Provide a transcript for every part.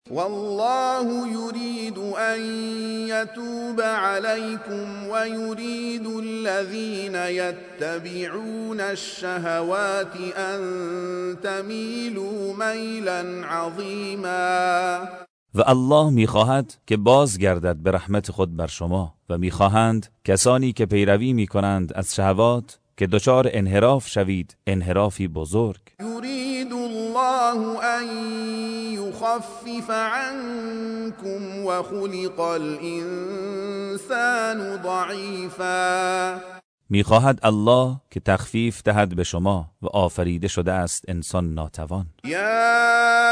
والله يريد أن يتوب عليكم ويريد الذين يتبعون الشهوات أن تميلوا ميلا عظيما. و الله میخواهد که بازگردد به رحمت خود بر شما و میخواهند کسانی که پیروی میکنند از شهوات که دچار انحراف شوید، انحرافی بزرگ. يريد الله أن يخفف عنكم وخلق الإنسان ضعيفا. میخواهد الله که تخفیف دهد به شما و آفریده شده است انسان ناتوان. یا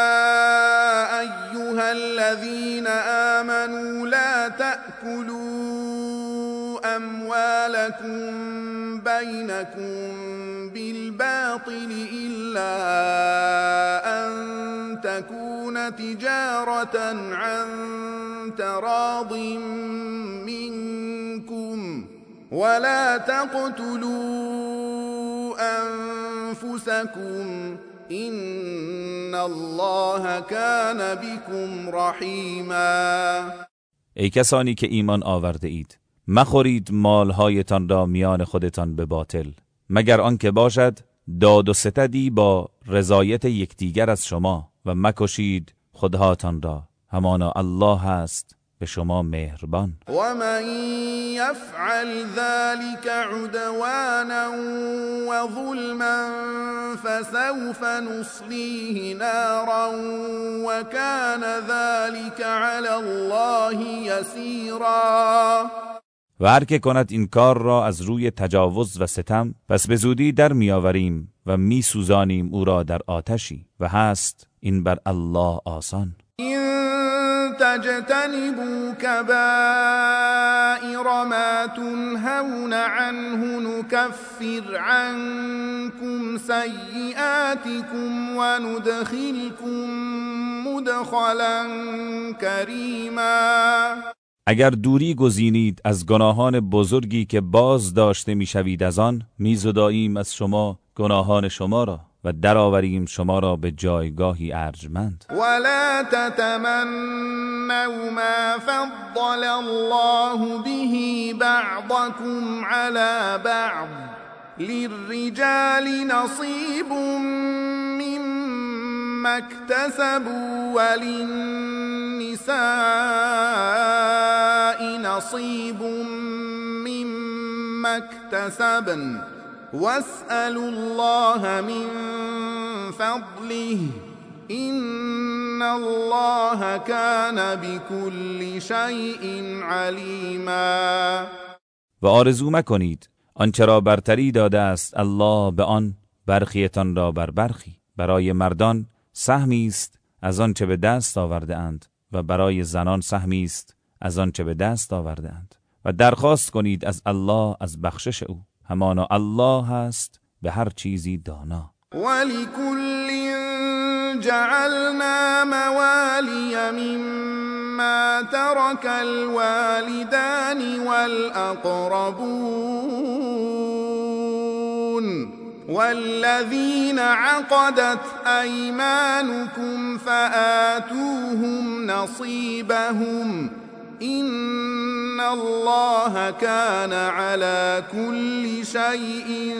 ایها الذین آمنوا لا تأكلوا اموالكم بينكم بالباطل إلا أن تكون تجارة عن تراض منكم ولا تقتلوا أنفسكم إن الله كان بكم رحيما. ای کسانی که ایمان آورده اید، مخورید مالهایتان را میان خودتان به باطل مگر آنکه باشد داد و ستدی با رضایت یکدیگر از شما، و مکشید خودهاتان را، همانا الله است به شما مهربان. و من یفعل ذلك عدوانا و ظلما فسوف نصلیه نارا و کان ذلك علی الله یسیرا. و هر که کند این کار را از روی تجاوز و ستم، پس به زودی در میآوریم و میسوزانیم او را در آتشی و هست این بر الله آسان. این تجتنبوا کبائر ما تنهون عنه نکفر عنكم سیئاتكم و ندخلكم مدخلا کریما. اگر دوری گزینید از گناهان بزرگی که باز داشته میشوید از آن، میزداییم از شما گناهان شما را و درآوریم شما را به جایگاهی ارجمند. ولا تتمنوا ما فضل الله به بعضكم على بعض للرجال نصيب مما اكتسبوا وللنساء نصيب مما اكتسبن واسألوا الله من فضله إن الله كان بكل شيء عليما. و آرزو مکنید آنچه را برتری داده است الله به آن برخیتان را بر برخی. برای مردان سهمی است از آنچه به دست آورده اند و برای زنان سهمی است از آنچه به دست آورده اند و درخواست کنید از الله از بخشش او، همانا الله هست به هر چیزی دانا. ولكل جعلنا موالي مما ترك الوالدان والأقربون والذين عقدت أيمانكم فآتوهم نصيبهم إن الله كان على كل شيء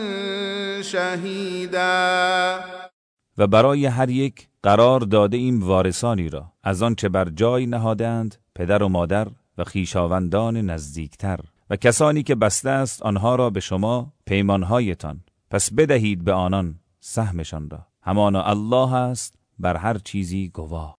شهيدا. و برای هر یک قرار داده ایم وارثانی را از آن چه بر جای نهادند پدر و مادر و خویشاوندان نزدیکتر و کسانی که بسته است آنها را به شما پیمانهایتان، پس بدهید به آنان سهمشان را، همانا الله است بر هر چیزی گواه.